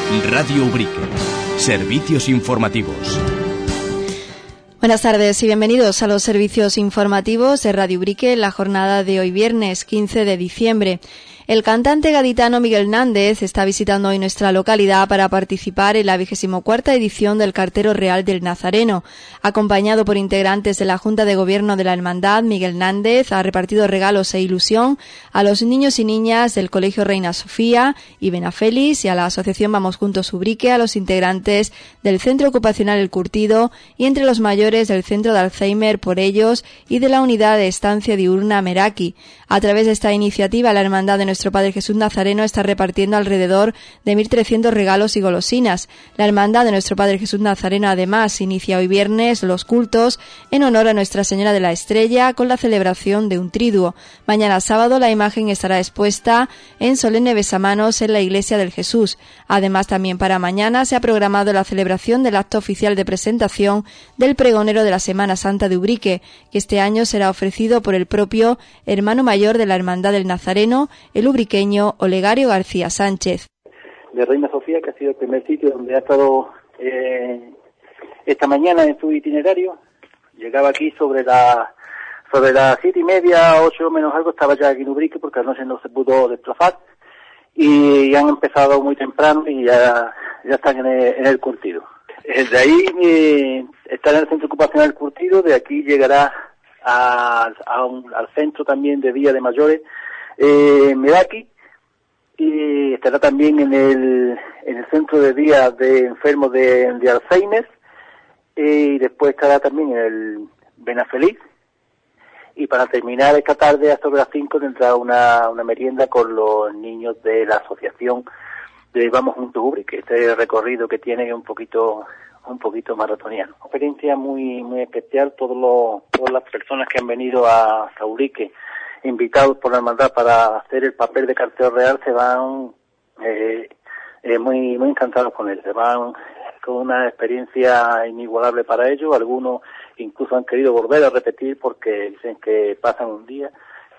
Radio Ubrique. Servicios informativos. Buenas tardes y bienvenidos a los servicios informativos de Radio Ubrique en la jornada de hoy viernes 15 de diciembre. El cantante gaditano Miguel Nández está visitando hoy nuestra localidad para participar en la 24ª edición del Cartero Real del Nazareno. Acompañado por integrantes de la Junta de Gobierno de la Hermandad, Miguel Nández ha repartido regalos e ilusión a los niños y niñas del Colegio Reina Sofía y Benafelis y a la Asociación Vamos Juntos Ubrique, a los integrantes del Centro Ocupacional El Curtido y entre los mayores del Centro de Alzheimer Por Ellos y de la Unidad de Estancia Diurna Meraki. A través de esta iniciativa, la Hermandad de Nuestro Padre Jesús Nazareno está repartiendo alrededor de 1.300 regalos y golosinas. La Hermandad de Nuestro Padre Jesús Nazareno, además, inicia hoy viernes los cultos en honor a Nuestra Señora de la Estrella con la celebración de un triduo. Mañana sábado la imagen estará expuesta en solemne besamanos en la Iglesia del Jesús. Además, también para mañana se ha programado la celebración del acto oficial de presentación del pregonero de la Semana Santa de Ubrique, que este año será ofrecido por el propio hermano mayor de la Hermandad del Nazareno, el ubriqueño Olegario García Sánchez. De Reina Sofía, que ha sido el primer sitio donde ha estado esta mañana en su itinerario. Llegaba aquí sobre las 7:30, 8 menos algo, estaba ya aquí en Ubrique porque anoche no se pudo desplazar y han empezado muy temprano y ya están en el curtido. De ahí está en el Centro Ocupacional El Curtido, de aquí llegará al centro también de Día de Mayores Meraki, y estará también en el centro de día de enfermos de Alzheimer, y después estará también en el Benafelis, y para terminar esta tarde a sobre las 5 tendrá una merienda con los niños de la asociación de Vamos Juntos Ubrique. Este recorrido que tiene es un poquito maratoniano. Una experiencia muy especial. Todas las personas que han venido a Ubrique, invitados por la hermandad para hacer el papel de cartero real, se van muy encantados con él. Se van con una experiencia inigualable para ellos. Algunos incluso han querido volver a repetir porque dicen que pasan un día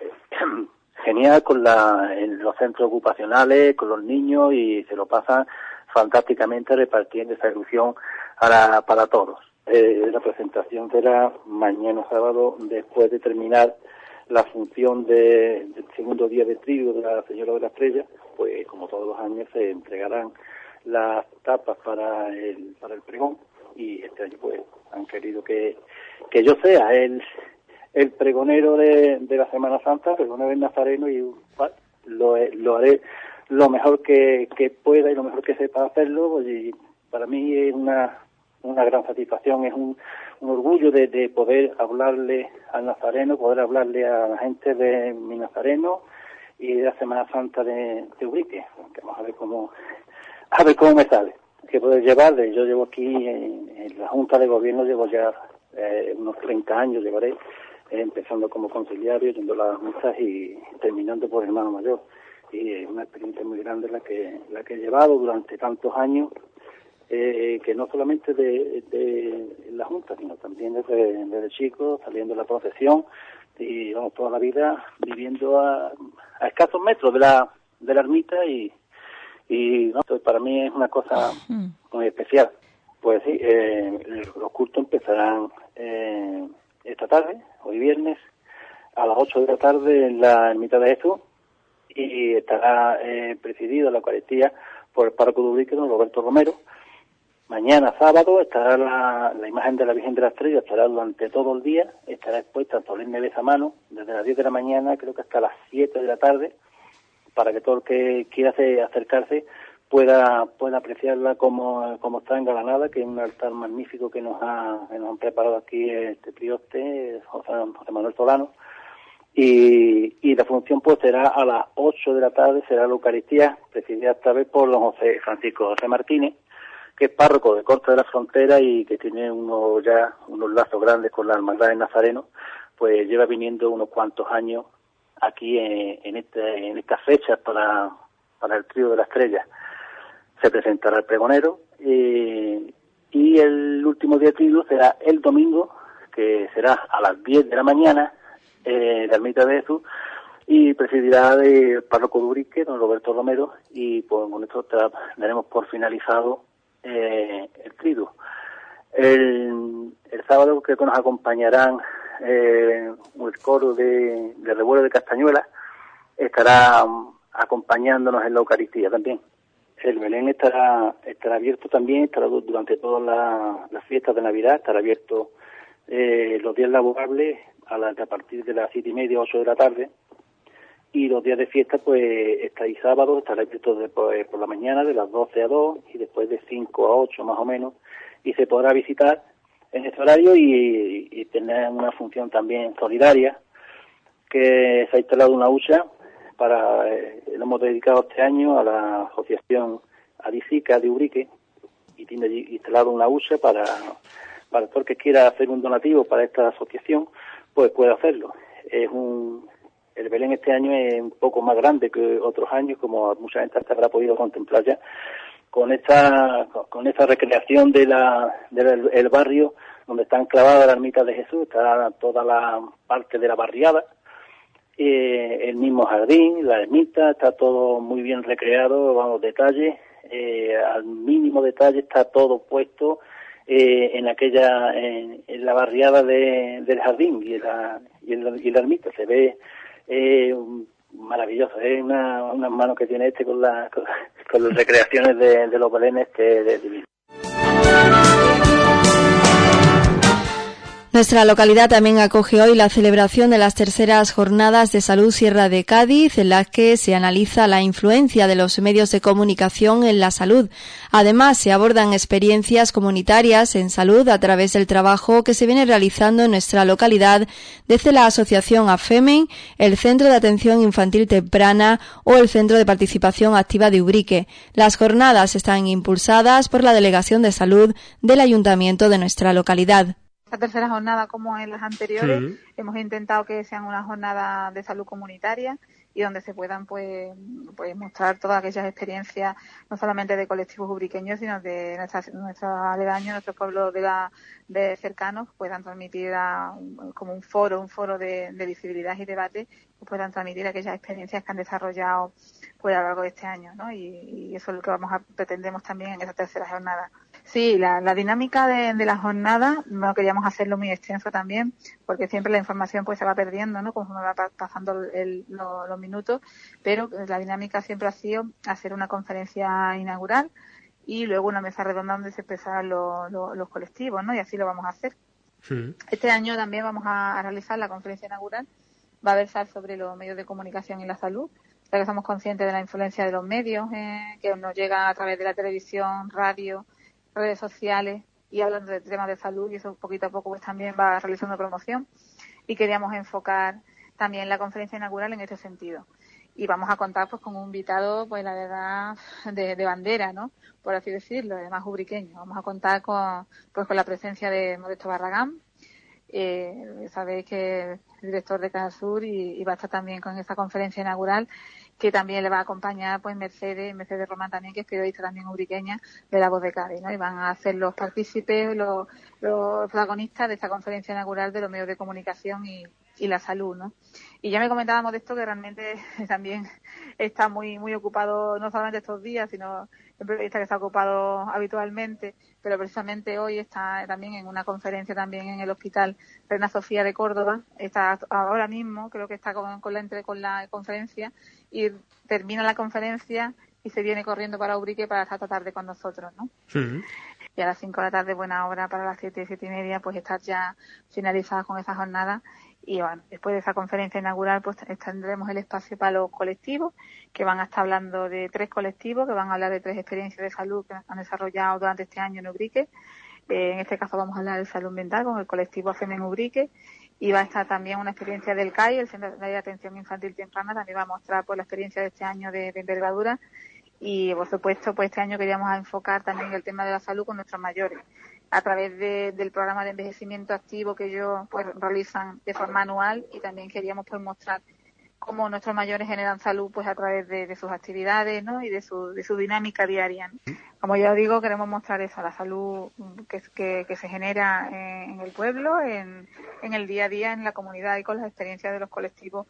genial en los centros ocupacionales, con los niños, y se lo pasan fantásticamente repartiendo esa ilusión para todos. La presentación será mañana sábado, después de terminar la función del segundo día de triduo de la Señora de la Estrella. Pues como todos los años se entregarán las tapas para el pregón, y este año pues han querido que yo sea el pregonero de la Semana Santa, pregonero del Nazareno, y lo haré lo mejor que pueda y lo mejor que sepa hacerlo. Y para mí es una gran satisfacción, es un orgullo de poder hablarle al Nazareno, poder hablarle a la gente de mi Nazareno y de la Semana Santa de Ubrique. Vamos a ver cómo me sale. Que poder llevarle, yo llevo aquí en la Junta de Gobierno, llevo ya unos 30 años, llevaré, empezando como conciliario, yendo a las juntas y terminando por hermano mayor. Y es una experiencia muy grande la que he llevado durante tantos años, que no solamente de la Junta, sino también desde chico, saliendo de la procesión, y vamos, toda la vida viviendo a escasos metros de la ermita, y no, entonces para mí es una cosa muy especial. Pues sí, los cultos empezarán esta tarde, hoy viernes, a las 8 de la tarde en la ermita de Jesús, y estará presidido la Eucaristía por el párroco de Ubrique, don Roberto Romero. Mañana sábado estará la imagen de la Virgen de la Estrella, estará durante todo el día, estará expuesta en solemne besamano desde las 10 de la mañana, creo que hasta las 7 de la tarde, para que todo el que quiera acercarse pueda apreciarla como está engalanada, que es un altar magnífico que nos han preparado aquí este prioste, José Manuel Solano. Y la función pues será a las 8 de la tarde, será la Eucaristía, presidida esta vez por don Francisco José Martínez, que es párroco de Corte de la Frontera y que tiene unos lazos grandes con la Hermandad de Nazareno. Pues lleva viniendo unos cuantos años aquí en estas fechas para el Trío de la Estrella. Se presentará el pregonero, y el último día de Trío será el domingo, que será a las 10 de la mañana, la ermita de Jesús, y presidirá el párroco de Ubrique, don Roberto Romero, y pues con esto daremos por finalizado el triduo. El sábado creo que nos acompañarán el coro de Revuelo de Castañuelas, estará acompañándonos en la Eucaristía también. El Belén estará abierto también, estará durante todas las fiestas de Navidad, estará abierto los días laborables a partir de las 7:30, 8 de la tarde, y los días de fiesta pues y sábados estará abierto por la mañana de las 12 a 2 y después de 5 a 8 más o menos, y se podrá visitar en ese horario y tener una función también solidaria, que se ha instalado una hucha lo hemos dedicado este año a la asociación Adisica de Ubrique, y tiene instalado una hucha para todo el que quiera hacer un donativo para esta asociación, pues puede hacerlo. El Belén este año es un poco más grande que otros años, como mucha gente hasta habrá podido contemplar ya, con esta recreación del barrio donde está enclavada la ermita de Jesús, está toda la parte de la barriada, el mismo jardín, la ermita, está todo muy bien recreado, vamos, detalles, al mínimo detalle está todo puesto en la barriada del jardín y la ermita. Se ve maravilloso, es unas manos que tiene con las recreaciones de los belenes, que es divino. Nuestra localidad también acoge hoy la celebración de las terceras jornadas de salud Sierra de Cádiz, en las que se analiza la influencia de los medios de comunicación en la salud. Además, se abordan experiencias comunitarias en salud a través del trabajo que se viene realizando en nuestra localidad desde la asociación AFEMEN, el Centro de Atención Infantil Temprana o el Centro de Participación Activa de Ubrique. Las jornadas están impulsadas por la Delegación de Salud del Ayuntamiento de nuestra localidad. Esta tercera jornada, como en las anteriores, hemos intentado que sean una jornada de salud comunitaria y donde se puedan pues mostrar todas aquellas experiencias, no solamente de colectivos ubriqueños, sino de nuestros aledaños, nuestros pueblos de cercanos, puedan transmitir como un foro de visibilidad y debate, que puedan transmitir aquellas experiencias que han desarrollado pues a lo largo de este año, ¿no? Y eso es lo que pretendemos también en esta tercera jornada. Sí, la dinámica de la jornada no queríamos hacerlo muy extenso también, porque siempre la información pues se va perdiendo, ¿no? Conforme va pasando los minutos, pero la dinámica siempre ha sido hacer una conferencia inaugural y luego una mesa redonda donde se expresaran los colectivos, ¿no? Y así lo vamos a hacer. Sí. Este año también vamos a realizar la conferencia inaugural, va a versar sobre los medios de comunicación y la salud, ya que somos conscientes de la influencia de los medios que nos llegan a través de la televisión, radio, redes sociales, y hablando de temas de salud, y eso poquito a poco pues también va realizando promoción, y queríamos enfocar también la conferencia inaugural en este sentido. Y vamos a contar pues con un invitado, pues la verdad, de bandera, ¿no? Por así decirlo, además ubriqueño. Vamos a contar con la presencia de Modesto Barragán, sabéis que es el director de Caja Sur, y va a estar también con esta conferencia inaugural, que también le va a acompañar pues Mercedes Román también, que es periodista también ubriqueña de La Voz de Cádiz, ¿no? Y van a ser los partícipes, los protagonistas de esta conferencia inaugural de los medios de comunicación y la salud, ¿no? Y ya me comentábamos de esto, que realmente también está muy muy ocupado, no solamente estos días, sino el periodista que está ocupado habitualmente, pero precisamente hoy está también en una conferencia también en el Hospital Reina Sofía de Córdoba. Está ahora mismo, creo que está con la conferencia, y termina la conferencia y se viene corriendo para Ubrique para esta tarde con nosotros, ¿no? Sí. Y a las 5 de la tarde, buena hora, para las 7:30, pues estar ya finalizadas con esa jornada. Y bueno, después de esa conferencia inaugural, pues tendremos el espacio para los colectivos, que van a estar hablando de 3 colectivos, que van a hablar de 3 experiencias de salud que han desarrollado durante este año en Ubrique. En este caso vamos a hablar de salud mental con el colectivo AFEMEN Ubrique, y va a estar también una experiencia del CAI, el Centro de Atención Infantil Temprana, también va a mostrar pues la experiencia de este año de envergadura. Y por supuesto, pues este año queríamos enfocar también el tema de la salud con nuestros mayores, a través del programa de envejecimiento activo que ellos pues realizan de forma anual, y también queríamos pues mostrar cómo nuestros mayores generan salud pues a través de sus actividades, ¿no? Y de su dinámica diaria, ¿no? Como ya digo, queremos mostrar eso, la salud que se genera en el pueblo, en el día a día, en la comunidad, y con las experiencias de los colectivos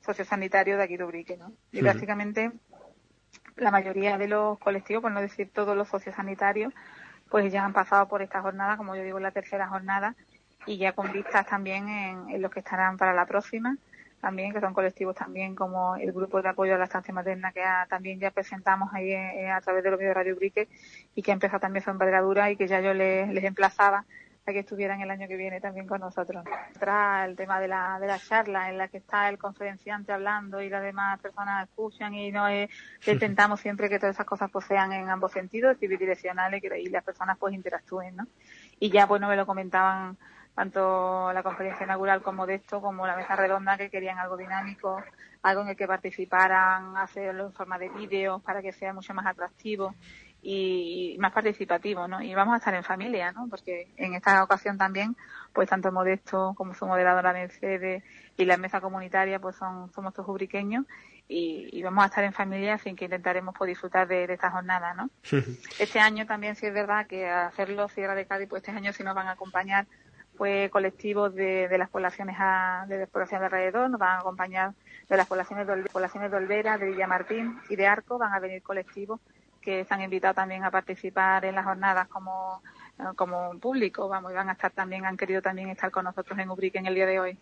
sociosanitario de aquí de Ubrique, ¿no? Y básicamente la mayoría de los colectivos, por no decir todos los sociosanitarios, pues ya han pasado por esta jornada, como yo digo, la tercera jornada, y ya con vistas también en los que estarán para la próxima, también, que son colectivos también como el grupo de apoyo a la estancia materna, que también ya presentamos ahí a través de los medios de Radio Ubrique, y que ha empezado también su envergadura, y que ya yo les emplazaba a que estuvieran el año que viene también con nosotros. Tras el tema de la charla, en la que está el conferenciante hablando y las demás personas escuchan, y intentamos siempre que todas esas cosas pues sean en ambos sentidos, bidireccionales, y las personas pues interactúen, ¿no? Y ya pues no me lo comentaban tanto la conferencia inaugural como de esto, como la mesa redonda, que querían algo dinámico, algo en el que participaran, hacerlo en forma de vídeos para que sea mucho más atractivo y más participativo, ¿no? Y vamos a estar en familia, ¿no? Porque en esta ocasión también, pues tanto Modesto como su moderadora Mercedes y la mesa comunitaria, pues somos todos ubriqueños, y vamos a estar en familia, así que intentaremos pues disfrutar de esta jornada, ¿no? Este año también sí es verdad que al hacerlo Sierra de Cádiz, pues este año sí nos van a acompañar pues colectivos de las poblaciones de población de alrededor, nos van a acompañar de las poblaciones de Olvera, de Villamartín y de Arco, van a venir colectivos que están invitados también a participar en las jornadas como público, y van a estar también, han querido también estar con nosotros en Ubrique en el día de hoy.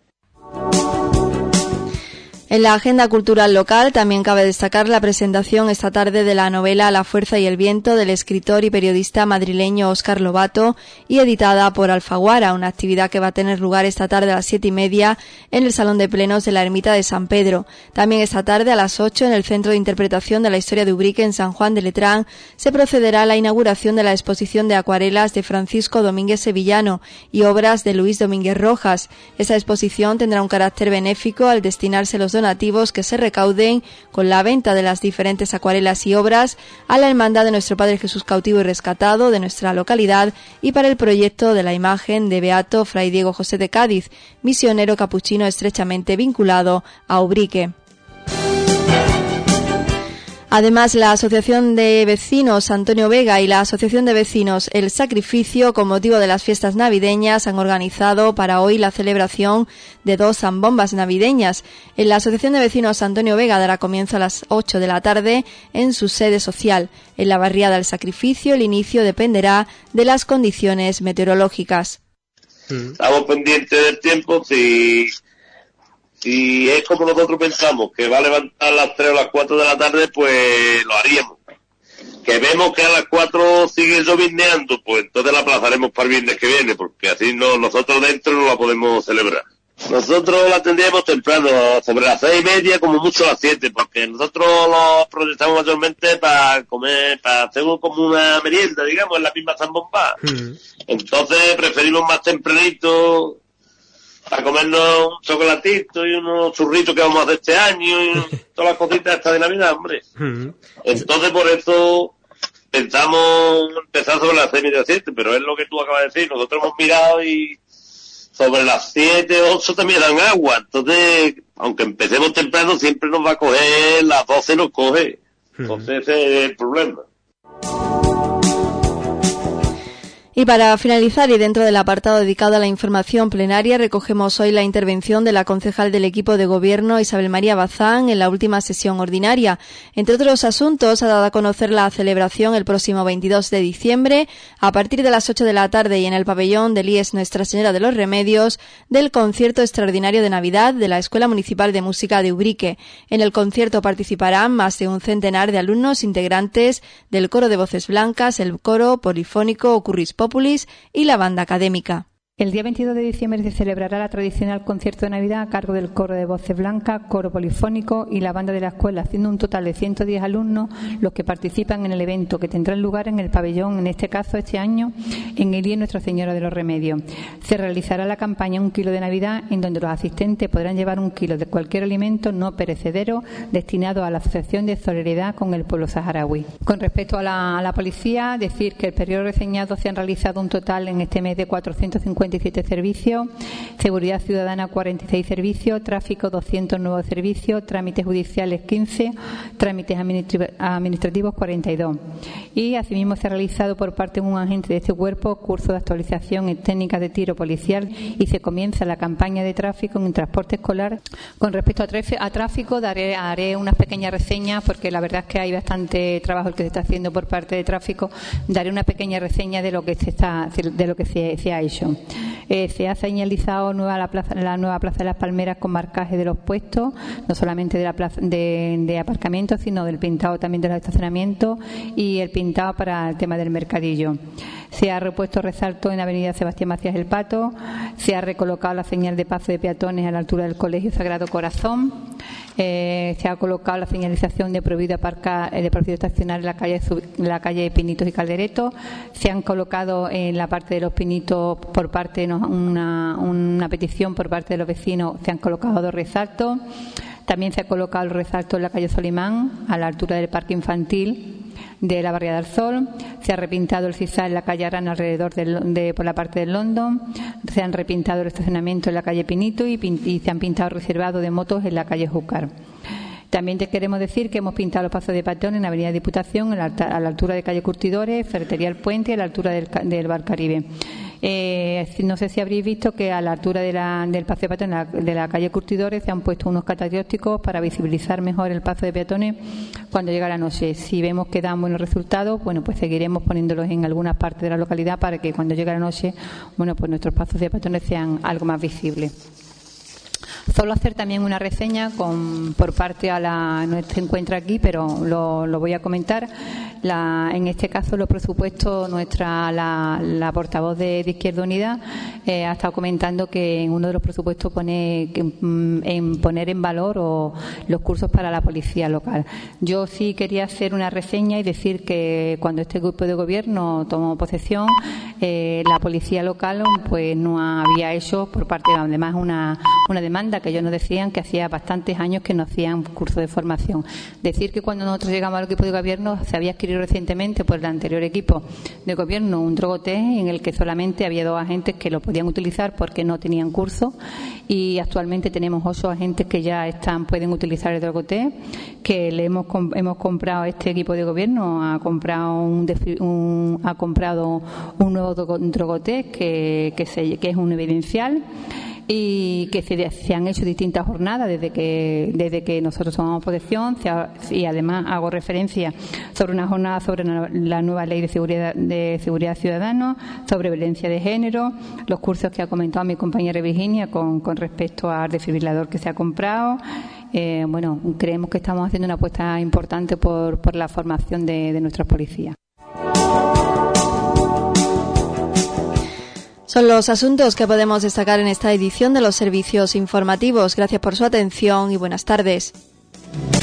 En la agenda cultural local también cabe destacar la presentación esta tarde de la novela La fuerza y el viento del escritor y periodista madrileño Óscar Lobato, y editada por Alfaguara, una actividad que va a tener lugar esta tarde a las 7:30 en el Salón de Plenos de la Ermita de San Pedro. También esta tarde a las 8 en el Centro de Interpretación de la Historia de Ubrique en San Juan de Letrán se procederá a la inauguración de la exposición de acuarelas de Francisco Domínguez Sevillano y obras de Luis Domínguez Rojas. Esta exposición tendrá un carácter benéfico al destinarse los donativos que se recauden con la venta de las diferentes acuarelas y obras a la Hermandad de Nuestro Padre Jesús Cautivo y Rescatado de nuestra localidad, y para el proyecto de la imagen de Beato Fray Diego José de Cádiz, misionero capuchino estrechamente vinculado a Ubrique. Además, la Asociación de Vecinos Antonio Vega y la Asociación de Vecinos El Sacrificio, con motivo de las fiestas navideñas, han organizado para hoy la celebración de 2 zambombas navideñas. En la Asociación de Vecinos Antonio Vega dará comienzo a las 8 de la tarde en su sede social. En la barriada El Sacrificio, el inicio dependerá de las condiciones meteorológicas. Estamos pendientes del tiempo. Si es como nosotros pensamos, que va a levantar a las 3 o las 4 de la tarde, pues lo haríamos. Que vemos que a las 4 sigue llovineando, pues entonces la aplazaremos para el viernes que viene, porque así nosotros dentro no la podemos celebrar. Nosotros la tendríamos temprano, sobre las 6:30, como mucho a las 7, porque nosotros lo proyectamos mayormente para comer, para hacer como una merienda, digamos, en la misma zambomba. Entonces preferimos más tempranito, para comernos un chocolatito y unos churritos que vamos a hacer este año y todas las cositas estas de Navidad, hombre. Entonces por eso pensamos empezar sobre las 6:30, 7, pero es lo que tú acabas de decir, nosotros hemos mirado y sobre las 7, 8 también dan agua, entonces aunque empecemos temprano siempre nos va a coger, las 12 nos coge, entonces ese es el problema. Y para finalizar, y dentro del apartado dedicado a la información plenaria, recogemos hoy la intervención de la concejal del equipo de gobierno, Isabel María Bazán, en la última sesión ordinaria. Entre otros asuntos, ha dado a conocer la celebración el próximo 22 de diciembre, a partir de las 8 de la tarde y en el pabellón del IES Nuestra Señora de los Remedios, del concierto extraordinario de Navidad de la Escuela Municipal de Música de Ubrique. En el concierto participarán más de un centenar de alumnos integrantes del coro de voces blancas, el coro polifónico Ocurris Populis y la banda académica. El día 22 de diciembre se celebrará la tradicional concierto de Navidad a cargo del coro de voces blancas, coro polifónico y la banda de la escuela, siendo un total de 110 alumnos los que participan en el evento, que tendrá lugar en el pabellón, en este caso este año, en el IES Nuestra Señora de los Remedios. Se realizará la campaña 1 kilo de Navidad, en donde los asistentes podrán llevar 1 kilo de cualquier alimento no perecedero destinado a la Asociación de Solidaridad con el Pueblo Saharaui. Con respecto a la policía, decir que el periodo reseñado se han realizado un total en este mes de 450 157 servicios, seguridad ciudadana 46 servicios, tráfico 200 nuevos servicios, trámites judiciales 15, trámites administrativos 42. Y asimismo se ha realizado por parte de un agente de este cuerpo curso de actualización en técnicas de tiro policial y se comienza la campaña de tráfico en el transporte escolar. Con respecto a tráfico haré unas pequeñas reseñas porque la verdad es que hay bastante trabajo el que se está haciendo por parte de tráfico. Daré una pequeña reseña de lo que se ha hecho. Se ha señalizado la nueva Plaza de las Palmeras con marcaje de los puestos, no solamente de la plaza de aparcamiento, sino del pintado también de los estacionamientos y el pintado para el tema del mercadillo. Se ha repuesto resalto en la avenida Sebastián Macías El Pato, se ha recolocado la señal de paso de peatones a la altura del Colegio Sagrado Corazón, se ha colocado la señalización de prohibido estacionar en la calle Pinitos y Caldereto, se han colocado en la parte de los Pinitos por parte de una petición por parte de los vecinos, se han colocado 2 resaltos. También se ha colocado el resalto en la calle Solimán, a la altura del parque infantil de la Barriada del Sol. Se ha repintado el sisal en la calle Arana alrededor por la parte del London. Se han repintado el estacionamiento en la calle Pinito y se han pintado reservado de motos en la calle Júcar. También te queremos decir que hemos pintado los pasos de peatón en la avenida Diputación, a la altura de calle Curtidores, Ferretería El Puente y a la altura del Bar Caribe. No sé si habréis visto que a la altura del paso de peatones de la calle Curtidores se han puesto unos catadiópticos para visibilizar mejor el paso de peatones cuando llega la noche. Si vemos que dan buenos resultados, bueno, pues seguiremos poniéndolos en algunas partes de la localidad para que cuando llegue la noche, bueno, pues nuestros pasos de peatones sean algo más visibles. Solo hacer también una reseña por parte no se encuentra aquí, pero lo voy a comentar. En este caso, los presupuestos, la portavoz de Izquierda Unida ha estado comentando que en uno de los presupuestos pone en poner en valor los cursos para la policía local. Yo sí quería hacer una reseña y decir que cuando este grupo de gobierno tomó posesión, la policía local pues no había hecho por parte de además una demanda que ellos nos decían que hacía bastantes años que no hacían curso de formación. Decir que cuando nosotros llegamos al equipo de gobierno se había adquirido recientemente por el anterior equipo de gobierno un drogotest en el que solamente había 2 agentes que lo podían utilizar porque no tenían curso y actualmente tenemos 8 agentes que ya pueden utilizar el drogotest, que hemos comprado este equipo de gobierno ha comprado un nuevo drogotest que es un evidencial y que se han hecho distintas jornadas desde que nosotros tomamos posesión y además hago referencia sobre una jornada sobre la nueva ley de seguridad ciudadana, sobre violencia de género, los cursos que ha comentado mi compañera Virginia con respecto al desfibrilador que se ha comprado. Bueno, creemos que estamos haciendo una apuesta importante por la formación de nuestras policías. Son los asuntos que podemos destacar en esta edición de los servicios informativos. Gracias por su atención y buenas tardes.